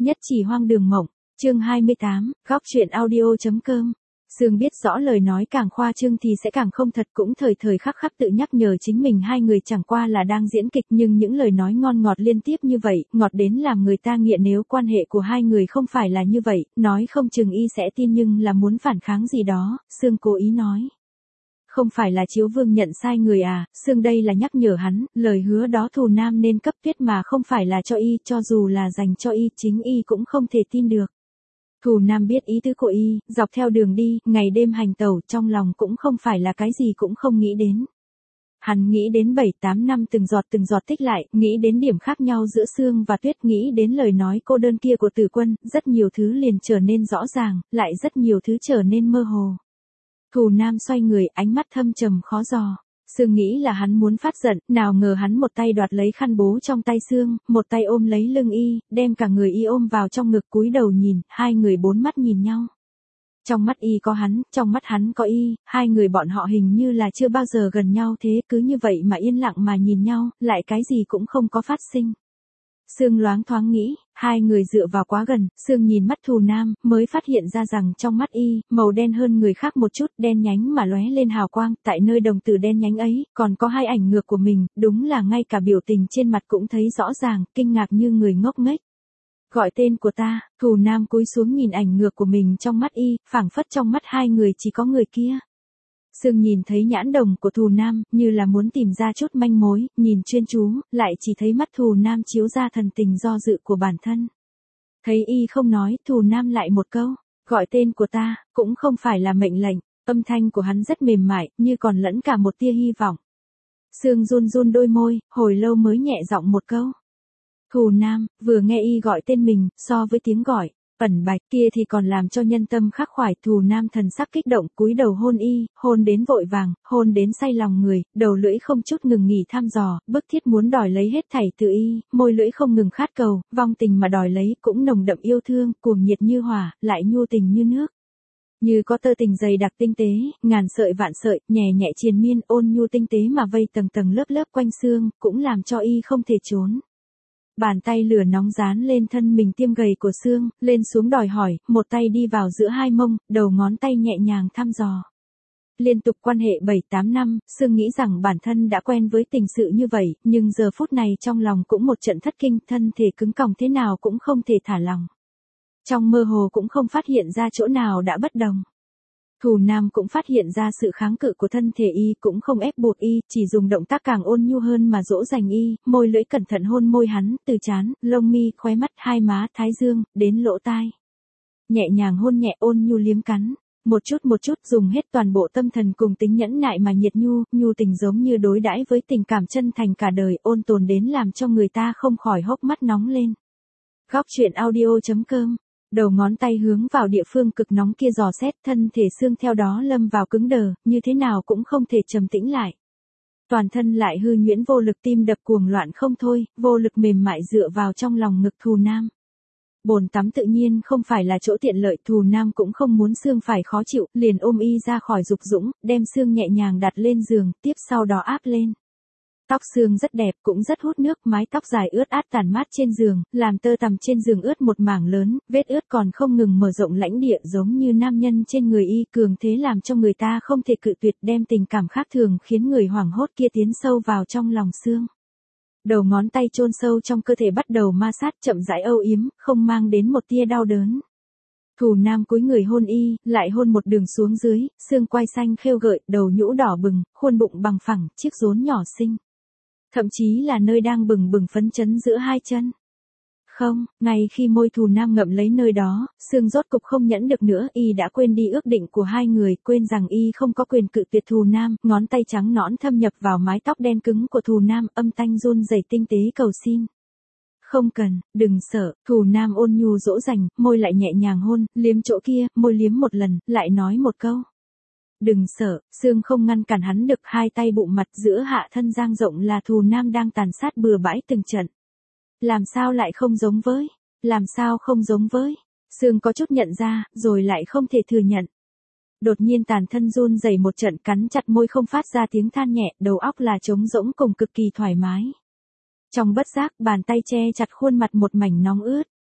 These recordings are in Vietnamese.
Nhất chỉ hoang đường mộng, chương 28, góc truyện audio.com. Sương biết rõ lời nói càng khoa trương thì sẽ càng không thật, cũng thời thời khắc khắc tự nhắc nhở chính mình hai người chẳng qua là đang diễn kịch, nhưng những lời nói ngon ngọt liên tiếp như vậy, ngọt đến làm người ta nghiện. Nếu quan hệ của hai người không phải là như vậy, nói không chừng y sẽ tin, nhưng là muốn phản kháng gì đó, Sương cố ý nói. Không phải là Chiếu Vương nhận sai người à, Sương đây là nhắc nhở hắn, lời hứa đó Thù Nam nên cấp tuyết mà không phải là cho y, cho dù là dành cho y, chính y cũng không thể tin được. Thù Nam biết ý tứ của y, dọc theo đường đi, ngày đêm hành tẩu, trong lòng cũng không phải là cái gì cũng không nghĩ đến. Hắn nghĩ đến 7-8 năm từng giọt tích lại, nghĩ đến điểm khác nhau giữa Sương và Tuyết, nghĩ đến lời nói cô đơn kia của Tử Quân, rất nhiều thứ liền trở nên rõ ràng, lại rất nhiều thứ trở nên mơ hồ. Thù Nam xoay người, ánh mắt thâm trầm khó dò. Sương nghĩ là hắn muốn phát giận, nào ngờ hắn một tay đoạt lấy khăn bố trong tay Sương, một tay ôm lấy lưng y, đem cả người y ôm vào trong ngực, cúi đầu nhìn, hai người bốn mắt nhìn nhau. Trong mắt y có hắn, trong mắt hắn có y, hai người bọn họ hình như là chưa bao giờ gần nhau thế, cứ như vậy mà yên lặng mà nhìn nhau, lại cái gì cũng không có phát sinh. Sương loáng thoáng nghĩ, hai người dựa vào quá gần, Sương nhìn mắt Thù Nam, mới phát hiện ra rằng trong mắt y, màu đen hơn người khác một chút, đen nhánh mà lóe lên hào quang, tại nơi đồng tử đen nhánh ấy, còn có hai ảnh ngược của mình, đúng là ngay cả biểu tình trên mặt cũng thấy rõ ràng, kinh ngạc như người ngốc nghếch. Gọi tên của ta, Thù Nam cúi xuống nhìn ảnh ngược của mình trong mắt y, phảng phất trong mắt hai người chỉ có người kia. Sương nhìn thấy nhãn đồng của Thù Nam, như là muốn tìm ra chút manh mối, nhìn chuyên chú, lại chỉ thấy mắt Thù Nam chiếu ra thần tình do dự của bản thân. Thấy y không nói, Thù Nam lại một câu, gọi tên của ta, cũng không phải là mệnh lệnh, âm thanh của hắn rất mềm mại, như còn lẫn cả một tia hy vọng. Sương run run đôi môi, hồi lâu mới nhẹ giọng một câu. Thù Nam, vừa nghe y gọi tên mình, so với tiếng gọi ẩn bạch kia thì còn làm cho nhân tâm khắc khoải. Thù Nam thần sắc kích động, cúi đầu hôn y, hôn đến vội vàng, hôn đến say lòng người, đầu lưỡi không chút ngừng nghỉ thăm dò, bức thiết muốn đòi lấy hết thảy từ y, môi lưỡi không ngừng khát cầu, vong tình mà đòi lấy, cũng nồng đậm yêu thương, cuồng nhiệt như hỏa, lại nhu tình như nước. Như có tơ tình dày đặc tinh tế, ngàn sợi vạn sợi, nhẹ nhẹ triền miên, ôn nhu tinh tế mà vây tầng tầng lớp lớp quanh Sương, cũng làm cho y không thể trốn. Bàn tay lửa nóng dán lên thân mình tiêm gầy của Sương, lên xuống đòi hỏi, một tay đi vào giữa hai mông, đầu ngón tay nhẹ nhàng thăm dò. Liên tục quan hệ 7-8 năm, Sương nghĩ rằng bản thân đã quen với tình sự như vậy, nhưng giờ phút này trong lòng cũng một trận thất kinh, thân thể cứng còng thế nào cũng không thể thả lòng. Trong mơ hồ cũng không phát hiện ra chỗ nào đã bất đồng. Thù Nam cũng phát hiện ra sự kháng cự của thân thể y, cũng không ép buộc y, chỉ dùng động tác càng ôn nhu hơn mà dỗ dành y, môi lưỡi cẩn thận hôn môi hắn, từ trán, lông mi, khóe mắt, hai má, thái dương, đến lỗ tai. Nhẹ nhàng hôn nhẹ, ôn nhu liếm cắn, một chút dùng hết toàn bộ tâm thần cùng tính nhẫn nại mà nhiệt nhu tình giống như đối đãi với tình cảm chân thành cả đời, ôn tồn đến làm cho người ta không khỏi hốc mắt nóng lên. Góc truyện audio.com. Đầu ngón tay hướng vào địa phương cực nóng kia dò xét, thân thể Sương theo đó lâm vào cứng đờ, như thế nào cũng không thể trầm tĩnh lại. Toàn thân lại hư nhuyễn vô lực, tim đập cuồng loạn không thôi, vô lực mềm mại dựa vào trong lòng ngực Thù Nam. Bồn tắm tự nhiên không phải là chỗ tiện lợi, Thù Nam cũng không muốn Sương phải khó chịu, liền ôm y ra khỏi dục dũng, đem Sương nhẹ nhàng đặt lên giường, tiếp sau đó áp lên. Tóc Sương rất đẹp, cũng rất hút nước, mái tóc dài ướt át tản mát trên giường, làm tơ tằm trên giường ướt một mảng lớn, vết ướt còn không ngừng mở rộng lãnh địa, giống như nam nhân trên người y, cường thế làm cho người ta không thể cự tuyệt, đem tình cảm khác thường khiến người hoảng hốt kia tiến sâu vào trong lòng Sương. Đầu ngón tay chôn sâu trong cơ thể bắt đầu ma sát, chậm rãi âu yếm, không mang đến một tia đau đớn. Thù Nam cúi người hôn y, lại hôn một đường xuống dưới, Sương quai xanh khêu gợi, đầu nhũ đỏ bừng, khuôn bụng bằng phẳng, chiếc rốn nhỏ xinh. Thậm chí là nơi đang bừng bừng phấn chấn giữa hai chân. Không, ngay khi môi Thù Nam ngậm lấy nơi đó, Sương rốt cục không nhẫn được nữa, y đã quên đi ước định của hai người, quên rằng y không có quyền cự tuyệt Thù Nam, ngón tay trắng nõn thâm nhập vào mái tóc đen cứng của Thù Nam, âm thanh run rẩy tinh tế cầu xin. Không cần, đừng sợ, Thù Nam ôn nhu dỗ dành, môi lại nhẹ nhàng hôn, liếm chỗ kia, môi liếm một lần, lại nói một câu. Đừng sợ, Sương không ngăn cản hắn được, hai tay bụng mặt giữa hạ thân dang rộng là Thù Nam đang tàn sát bừa bãi từng trận. Làm sao lại không giống với? Làm sao không giống với? Sương có chút nhận ra, rồi lại không thể thừa nhận. Đột nhiên toàn thân run rẩy một trận, cắn chặt môi không phát ra tiếng than nhẹ, đầu óc là trống rỗng cùng cực kỳ thoải mái. Trong bất giác, bàn tay che chặt khuôn mặt một mảnh nóng ướt.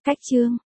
Cách chương